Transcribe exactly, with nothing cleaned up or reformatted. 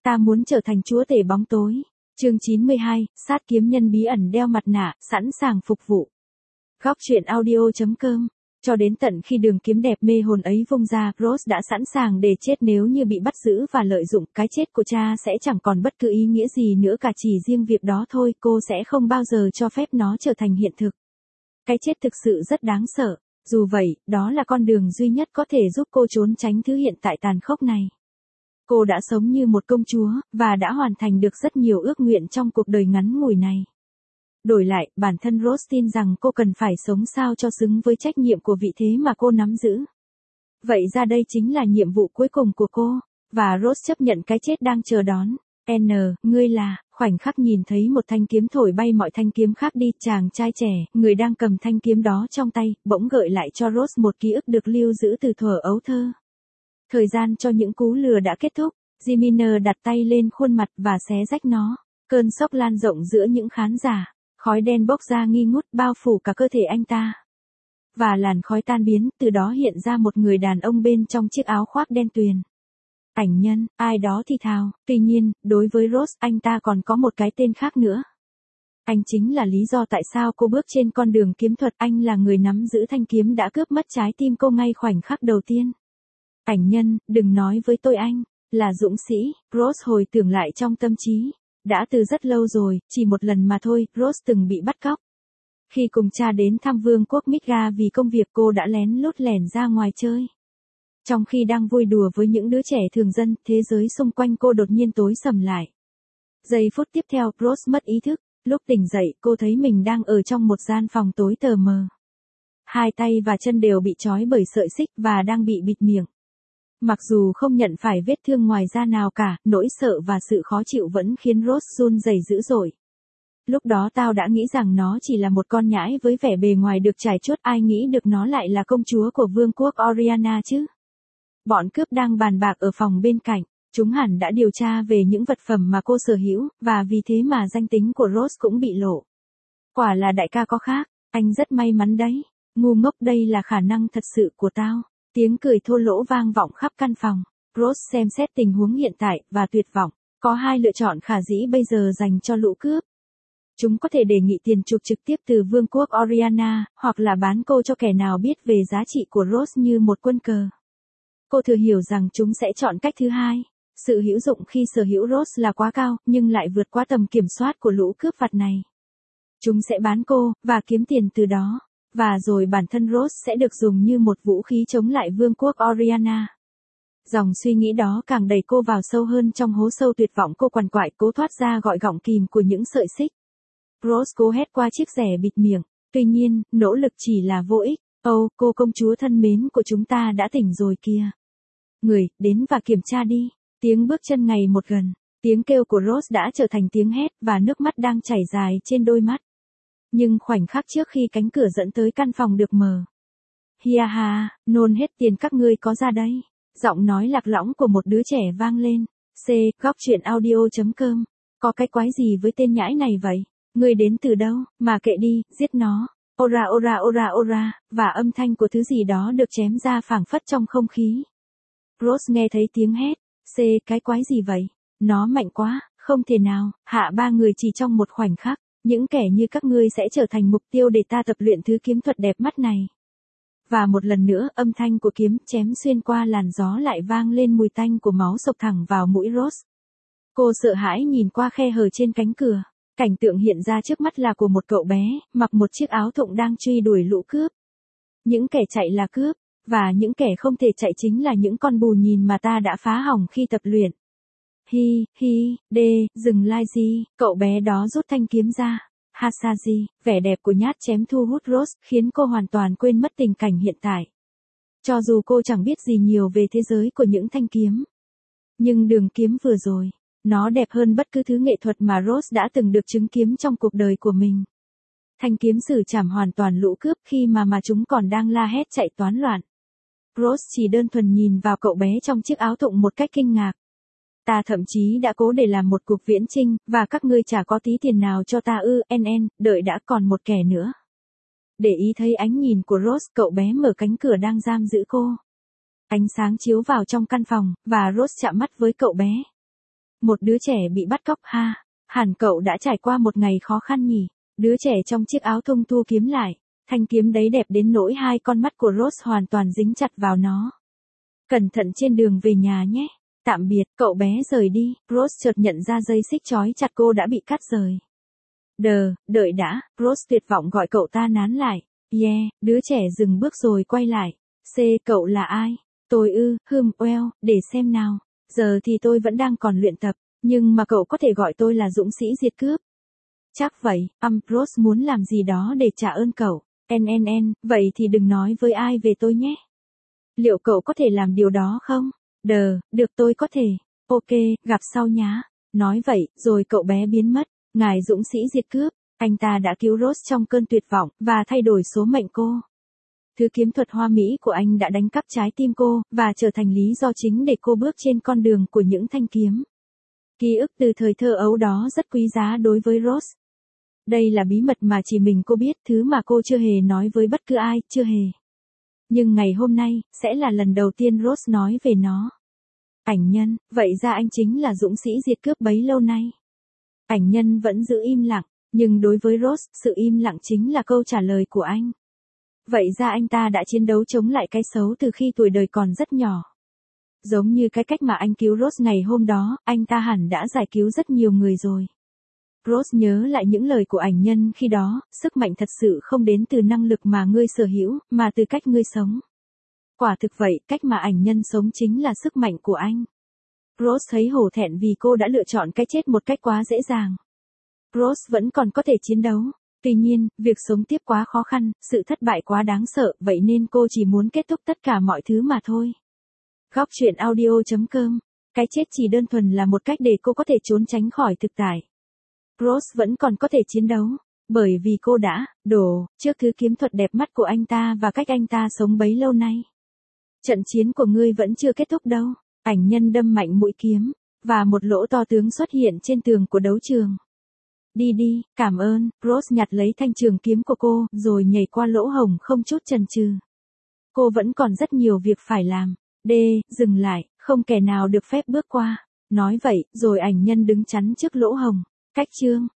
Ta muốn trở thành chúa tể bóng tối. Chương chín mươi hai, sát kiếm nhân bí ẩn đeo mặt nạ, sẵn sàng phục vụ. Góc truyện audio chấm com. Cho đến tận khi đường kiếm đẹp mê hồn ấy vung ra, Rose đã sẵn sàng để chết nếu như bị bắt giữ và lợi dụng. Cái chết của cha sẽ chẳng còn bất cứ ý nghĩa gì nữa cả, chỉ riêng việc đó thôi, cô sẽ không bao giờ cho phép nó trở thành hiện thực. Cái chết thực sự rất đáng sợ. Dù vậy, đó là con đường duy nhất có thể giúp cô trốn tránh thứ hiện tại tàn khốc này. Cô đã sống như một công chúa, và đã hoàn thành được rất nhiều ước nguyện trong cuộc đời ngắn ngủi này. Đổi lại, bản thân Rose tin rằng cô cần phải sống sao cho xứng với trách nhiệm của vị thế mà cô nắm giữ. Vậy ra đây chính là nhiệm vụ cuối cùng của cô, và Rose chấp nhận cái chết đang chờ đón. N, ngươi là, khoảnh khắc nhìn thấy một thanh kiếm thổi bay mọi thanh kiếm khác đi, chàng trai trẻ, người đang cầm thanh kiếm đó trong tay, bỗng gợi lại cho Rose một ký ức được lưu giữ từ thuở ấu thơ. Thời gian cho những cú lừa đã kết thúc, Jiminer đặt tay lên khuôn mặt và xé rách nó. Cơn sốc lan rộng giữa những khán giả, khói đen bốc ra nghi ngút bao phủ cả cơ thể anh ta. Và làn khói tan biến, từ đó hiện ra một người đàn ông bên trong chiếc áo khoác đen tuyền. Ảnh nhân, ai đó thì thào, tuy nhiên, đối với Rose, anh ta còn có một cái tên khác nữa. Anh chính là lý do tại sao cô bước trên con đường kiếm thuật, anh là người nắm giữ thanh kiếm đã cướp mất trái tim cô ngay khoảnh khắc đầu tiên. Ảnh nhân, đừng nói với tôi anh là dũng sĩ. Rose hồi tưởng lại trong tâm trí. Đã từ rất lâu rồi, chỉ một lần mà thôi, Rose từng bị bắt cóc. Khi cùng cha đến thăm vương quốc Midgar vì công việc, cô đã lén lút lẻn ra ngoài chơi. Trong khi đang vui đùa với những đứa trẻ thường dân, thế giới xung quanh cô đột nhiên tối sầm lại. Giây phút tiếp theo, Rose mất ý thức. Lúc tỉnh dậy, cô thấy mình đang ở trong một gian phòng tối tờ mờ. Hai tay và chân đều bị trói bởi sợi xích và đang bị bịt miệng. Mặc dù không nhận phải vết thương ngoài da nào cả, nỗi sợ và sự khó chịu vẫn khiến Rose run rẩy dữ dội. Lúc đó tao đã nghĩ rằng nó chỉ là một con nhãi với vẻ bề ngoài được trải chuốt, ai nghĩ được nó lại là công chúa của vương quốc Oriana chứ. Bọn cướp đang bàn bạc ở phòng bên cạnh, chúng hẳn đã điều tra về những vật phẩm mà cô sở hữu, và vì thế mà danh tính của Rose cũng bị lộ. Quả là đại ca có khác, anh rất may mắn đấy. Ngu ngốc, đây là khả năng thật sự của tao. Tiếng cười thô lỗ vang vọng khắp căn phòng. Rose xem xét tình huống hiện tại, và tuyệt vọng. Có hai lựa chọn khả dĩ bây giờ dành cho lũ cướp. Chúng có thể đề nghị tiền chuộc trực tiếp từ vương quốc Oriana, hoặc là bán cô cho kẻ nào biết về giá trị của Rose như một quân cờ. Cô thừa hiểu rằng chúng sẽ chọn cách thứ hai. Sự hữu dụng khi sở hữu Rose là quá cao, nhưng lại vượt qua tầm kiểm soát của lũ cướp vặt này. Chúng sẽ bán cô, và kiếm tiền từ đó. Và rồi bản thân Rose sẽ được dùng như một vũ khí chống lại vương quốc Oriana. Dòng suy nghĩ đó càng đẩy cô vào sâu hơn trong hố sâu tuyệt vọng, cô quằn quại cố thoát ra gọi gọng kìm của những sợi xích. Rose cố hét qua chiếc rẻ bịt miệng, tuy nhiên, nỗ lực chỉ là vô ích. Ồ, cô công chúa thân mến của chúng ta đã tỉnh rồi kìa. Người, đến và kiểm tra đi. Tiếng bước chân ngày một gần, tiếng kêu của Rose đã trở thành tiếng hét, và nước mắt đang chảy dài trên đôi mắt. Nhưng khoảnh khắc trước khi cánh cửa dẫn tới căn phòng được mở. Hia ha, nôn hết tiền các ngươi có ra đây. Giọng nói lạc lõng của một đứa trẻ vang lên. C, góc truyện audio chấm com. Có cái quái gì với tên nhãi này vậy? Ngươi đến từ đâu, mà kệ đi, giết nó. Ora ora ora ora, và âm thanh của thứ gì đó được chém ra phảng phất trong không khí. Rose nghe thấy tiếng hét. C, cái quái gì vậy? Nó mạnh quá, không thể nào, hạ ba người chỉ trong một khoảnh khắc. Những kẻ như các ngươi sẽ trở thành mục tiêu để ta tập luyện thứ kiếm thuật đẹp mắt này. Và một lần nữa, âm thanh của kiếm chém xuyên qua làn gió lại vang lên, mùi tanh của máu xộc thẳng vào mũi Rose. Cô sợ hãi nhìn qua khe hở trên cánh cửa. Cảnh tượng hiện ra trước mắt là của một cậu bé, mặc một chiếc áo thụng đang truy đuổi lũ cướp. Những kẻ chạy là cướp, và những kẻ không thể chạy chính là những con bù nhìn mà ta đã phá hỏng khi tập luyện. Hi, hi, đê, dừng lai gì, cậu bé đó rút thanh kiếm ra. Hasaji, vẻ đẹp của nhát chém thu hút Rose, khiến cô hoàn toàn quên mất tình cảnh hiện tại. Cho dù cô chẳng biết gì nhiều về thế giới của những thanh kiếm. Nhưng đường kiếm vừa rồi, nó đẹp hơn bất cứ thứ nghệ thuật mà Rose đã từng được chứng kiến trong cuộc đời của mình. Thanh kiếm xử chảm hoàn toàn lũ cướp khi mà mà chúng còn đang la hét chạy toán loạn. Rose chỉ đơn thuần nhìn vào cậu bé trong chiếc áo thụng một cách kinh ngạc. Ta thậm chí đã cố để làm một cuộc viễn chinh, và các ngươi chả có tí tiền nào cho ta ư, nn, đợi đã, còn một kẻ nữa. Để ý thấy ánh nhìn của Rose, cậu bé mở cánh cửa đang giam giữ cô. Ánh sáng chiếu vào trong căn phòng, và Rose chạm mắt với cậu bé. Một đứa trẻ bị bắt cóc ha. Hẳn cậu đã trải qua một ngày khó khăn nhỉ. Đứa trẻ trong chiếc áo thung thu kiếm lại. Thanh kiếm đấy đẹp đến nỗi hai con mắt của Rose hoàn toàn dính chặt vào nó. Cẩn thận trên đường về nhà nhé. Tạm biệt, cậu bé rời đi. Rose chợt nhận ra dây xích trói chặt cô đã bị cắt rời. Đờ, đợi đã. Rose tuyệt vọng gọi cậu ta nán lại. Yeah, đứa trẻ dừng bước rồi quay lại. C, cậu là ai? Tôi ư, hừm, well, để xem nào. Giờ thì tôi vẫn đang còn luyện tập, nhưng mà cậu có thể gọi tôi là dũng sĩ diệt cướp. Chắc vậy, um, Rose muốn làm gì đó để trả ơn cậu. Nnn, vậy thì đừng nói với ai về tôi nhé. Liệu cậu có thể làm điều đó không? Đờ, được tôi có thể. Ok, gặp sau nhá. Nói vậy, rồi cậu bé biến mất. Ngài dũng sĩ diệt cướp, anh ta đã cứu Rose trong cơn tuyệt vọng, và thay đổi số mệnh cô. Thứ kiếm thuật hoa mỹ của anh đã đánh cắp trái tim cô, và trở thành lý do chính để cô bước trên con đường của những thanh kiếm. Ký ức từ thời thơ ấu đó rất quý giá đối với Rose. Đây là bí mật mà chỉ mình cô biết, thứ mà cô chưa hề nói với bất cứ ai, chưa hề. Nhưng ngày hôm nay, sẽ là lần đầu tiên Rose nói về nó. Ảnh nhân, vậy ra anh chính là dũng sĩ diệt cướp bấy lâu nay. Ảnh nhân vẫn giữ im lặng, nhưng đối với Rose, sự im lặng chính là câu trả lời của anh. Vậy ra anh ta đã chiến đấu chống lại cái xấu từ khi tuổi đời còn rất nhỏ. Giống như cái cách mà anh cứu Rose ngày hôm đó, anh ta hẳn đã giải cứu rất nhiều người rồi. Rose nhớ lại những lời của ảnh nhân khi đó, sức mạnh thật sự không đến từ năng lực mà ngươi sở hữu, mà từ cách ngươi sống. Quả thực vậy, cách mà ảnh nhân sống chính là sức mạnh của anh. Rose thấy hổ thẹn vì cô đã lựa chọn cái chết một cách quá dễ dàng. Rose vẫn còn có thể chiến đấu. Tuy nhiên, việc sống tiếp quá khó khăn, sự thất bại quá đáng sợ, vậy nên cô chỉ muốn kết thúc tất cả mọi thứ mà thôi. Góc truyện audio chấm com. Cái chết chỉ đơn thuần là một cách để cô có thể trốn tránh khỏi thực tại. Rose vẫn còn có thể chiến đấu, bởi vì cô đã đổ trước thứ kiếm thuật đẹp mắt của anh ta và cách anh ta sống bấy lâu nay. Trận chiến của ngươi vẫn chưa kết thúc đâu. Ảnh nhân đâm mạnh mũi kiếm, và một lỗ to tướng xuất hiện trên tường của đấu trường. Đi đi, cảm ơn. Rose nhặt lấy thanh trường kiếm của cô, rồi nhảy qua lỗ hổng không chút chần chừ. Cô vẫn còn rất nhiều việc phải làm. D, dừng lại, không kẻ nào được phép bước qua. Nói vậy, rồi ảnh nhân đứng chắn trước lỗ hổng. Cách chương.